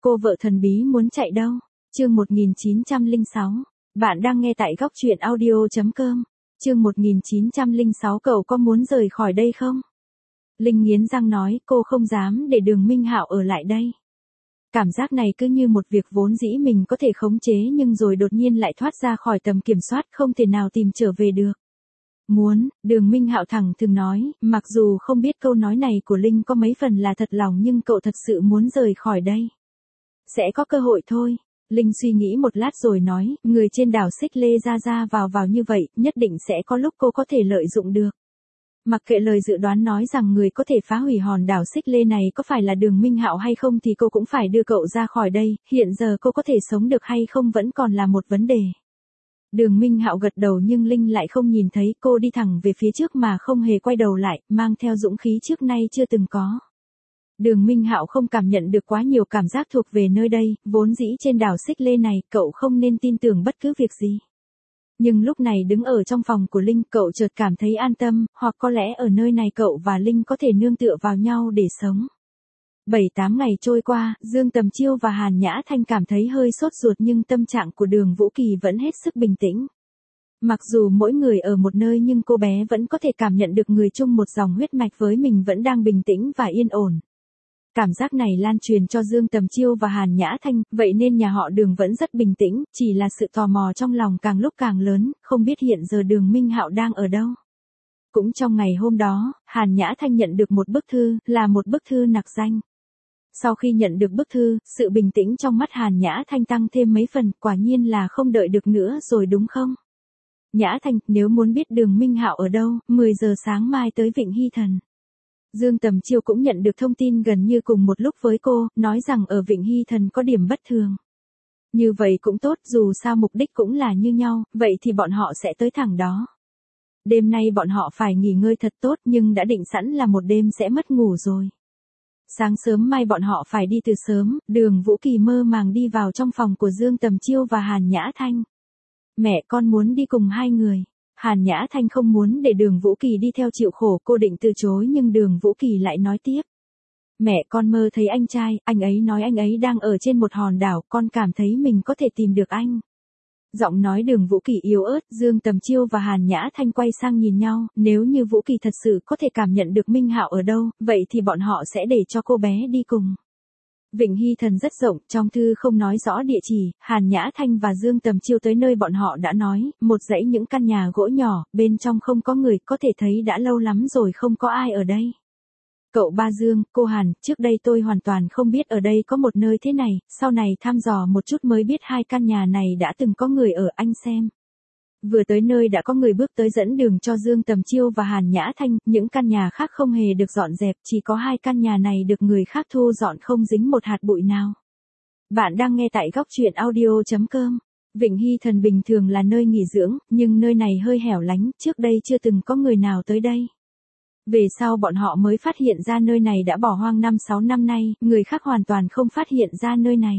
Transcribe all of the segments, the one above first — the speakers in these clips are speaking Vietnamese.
Cô vợ thần bí muốn chạy đâu? Chương 1906. Bạn đang nghe tại góc truyện audio.com. Chương 1906. Cậu có muốn rời khỏi đây không? Linh nghiến răng nói, cô không dám để Đường Minh Hạo ở lại đây. Cảm giác này cứ như một việc vốn dĩ mình có thể khống chế nhưng rồi đột nhiên lại thoát ra khỏi tầm kiểm soát, không thể nào tìm trở về được. Muốn, Đường Minh Hạo thẳng thừng nói, mặc dù không biết câu nói này của Linh có mấy phần là thật lòng nhưng cậu thật sự muốn rời khỏi đây. Sẽ có cơ hội thôi. Linh suy nghĩ một lát rồi nói, người trên đảo Xích Lê ra vào như vậy, nhất định sẽ có lúc cô có thể lợi dụng được. Mặc kệ lời dự đoán nói rằng người có thể phá hủy hòn đảo Xích Lê này có phải là Đường Minh Hạo hay không thì cô cũng phải đưa cậu ra khỏi đây, hiện giờ cô có thể sống được hay không vẫn còn là một vấn đề. Đường Minh Hạo gật đầu nhưng Linh lại không nhìn thấy, cô đi thẳng về phía trước mà không hề quay đầu lại, mang theo dũng khí trước nay chưa từng có. Đường Minh Hạo không cảm nhận được quá nhiều cảm giác thuộc về nơi đây, vốn dĩ trên đảo Xích Lê này cậu không nên tin tưởng bất cứ việc gì. Nhưng lúc này đứng ở trong phòng của Linh cậu chợt cảm thấy an tâm, hoặc có lẽ ở nơi này cậu và Linh có thể nương tựa vào nhau để sống. 7-8 ngày trôi qua, Dương Tầm Chiêu và Hàn Nhã Thanh cảm thấy hơi sốt ruột nhưng tâm trạng của Đường Vũ Kỳ vẫn hết sức bình tĩnh. Mặc dù mỗi người ở một nơi nhưng cô bé vẫn có thể cảm nhận được người chung một dòng huyết mạch với mình vẫn đang bình tĩnh và yên ổn. Cảm giác này lan truyền cho Dương Tầm Chiêu và Hàn Nhã Thanh, vậy nên nhà họ Đường vẫn rất bình tĩnh, chỉ là sự tò mò trong lòng càng lúc càng lớn, không biết hiện giờ Đường Minh Hạo đang ở đâu. Cũng trong ngày hôm đó, Hàn Nhã Thanh nhận được một bức thư, là một bức thư nặc danh. Sau khi nhận được bức thư, sự bình tĩnh trong mắt Hàn Nhã Thanh tăng thêm mấy phần, quả nhiên là không đợi được nữa rồi đúng không? Nhã Thanh, nếu muốn biết Đường Minh Hạo ở đâu, 10 giờ sáng mai tới Vịnh Hy Thần. Dương Tầm Chiêu cũng nhận được thông tin gần như cùng một lúc với cô, nói rằng ở Vịnh Hy Thần có điểm bất thường. Như vậy cũng tốt, dù sao mục đích cũng là như nhau, vậy thì bọn họ sẽ tới thẳng đó. Đêm nay bọn họ phải nghỉ ngơi thật tốt nhưng đã định sẵn là một đêm sẽ mất ngủ rồi. Sáng sớm mai bọn họ phải đi từ sớm, Đường Vũ Kỳ mơ màng đi vào trong phòng của Dương Tầm Chiêu và Hàn Nhã Thanh. Mẹ con muốn đi cùng hai người. Hàn Nhã Thanh không muốn để Đường Vũ Kỳ đi theo chịu khổ, cô định từ chối nhưng Đường Vũ Kỳ lại nói tiếp. Mẹ con mơ thấy anh trai, anh ấy nói anh ấy đang ở trên một hòn đảo, con cảm thấy mình có thể tìm được anh. Giọng nói Đường Vũ Kỳ yếu ớt, Dương Tầm Chiêu và Hàn Nhã Thanh quay sang nhìn nhau, nếu như Vũ Kỳ thật sự có thể cảm nhận được Minh Hạo ở đâu, vậy thì bọn họ sẽ để cho cô bé đi cùng. Vịnh Hy Thần rất rộng, trong thư không nói rõ địa chỉ, Hàn Nhã Thanh và Dương Tầm Chiêu tới nơi bọn họ đã nói, một dãy những căn nhà gỗ nhỏ, bên trong không có người, có thể thấy đã lâu lắm rồi không có ai ở đây. Cậu ba Dương, cô Hàn, trước đây tôi hoàn toàn không biết ở đây có một nơi thế này, sau này thăm dò một chút mới biết hai căn nhà này đã từng có người ở, anh xem. Vừa tới nơi đã có người bước tới dẫn đường cho Dương Tầm Chiêu và Hàn Nhã Thanh, những căn nhà khác không hề được dọn dẹp, chỉ có hai căn nhà này được người khác thu dọn không dính một hạt bụi nào. Bạn đang nghe tại góc truyện audio.com. Vịnh Hy Thần bình thường là nơi nghỉ dưỡng, nhưng nơi này hơi hẻo lánh, trước đây chưa từng có người nào tới đây. Về sau bọn họ mới phát hiện ra nơi này đã bỏ hoang 5-6 năm nay, người khác hoàn toàn không phát hiện ra nơi này.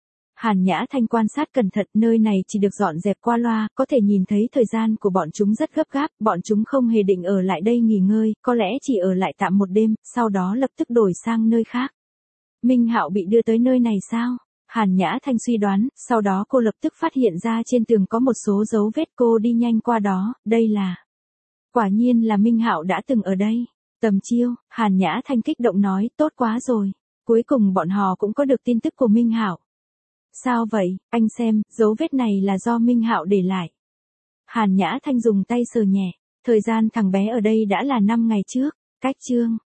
Hàn Nhã Thanh quan sát cẩn thận, nơi này chỉ được dọn dẹp qua loa, có thể nhìn thấy thời gian của bọn chúng rất gấp gáp, bọn chúng không hề định ở lại đây nghỉ ngơi, có lẽ chỉ ở lại tạm một đêm, sau đó lập tức đổi sang nơi khác. Minh Hạo bị đưa tới nơi này sao? Hàn Nhã Thanh suy đoán, sau đó cô lập tức phát hiện ra trên tường có một số dấu vết, cô đi nhanh qua đó, đây là... Quả nhiên là Minh Hạo đã từng ở đây. Tầm Chiêu, Hàn Nhã Thanh kích động nói, tốt quá rồi. Cuối cùng bọn họ cũng có được tin tức của Minh Hạo. Sao vậy, anh xem, dấu vết này là do Minh Hạo để lại. Hàn Nhã Thanh dùng tay sờ nhẹ, thời gian thằng bé ở đây đã là 5 ngày trước. Cách chương.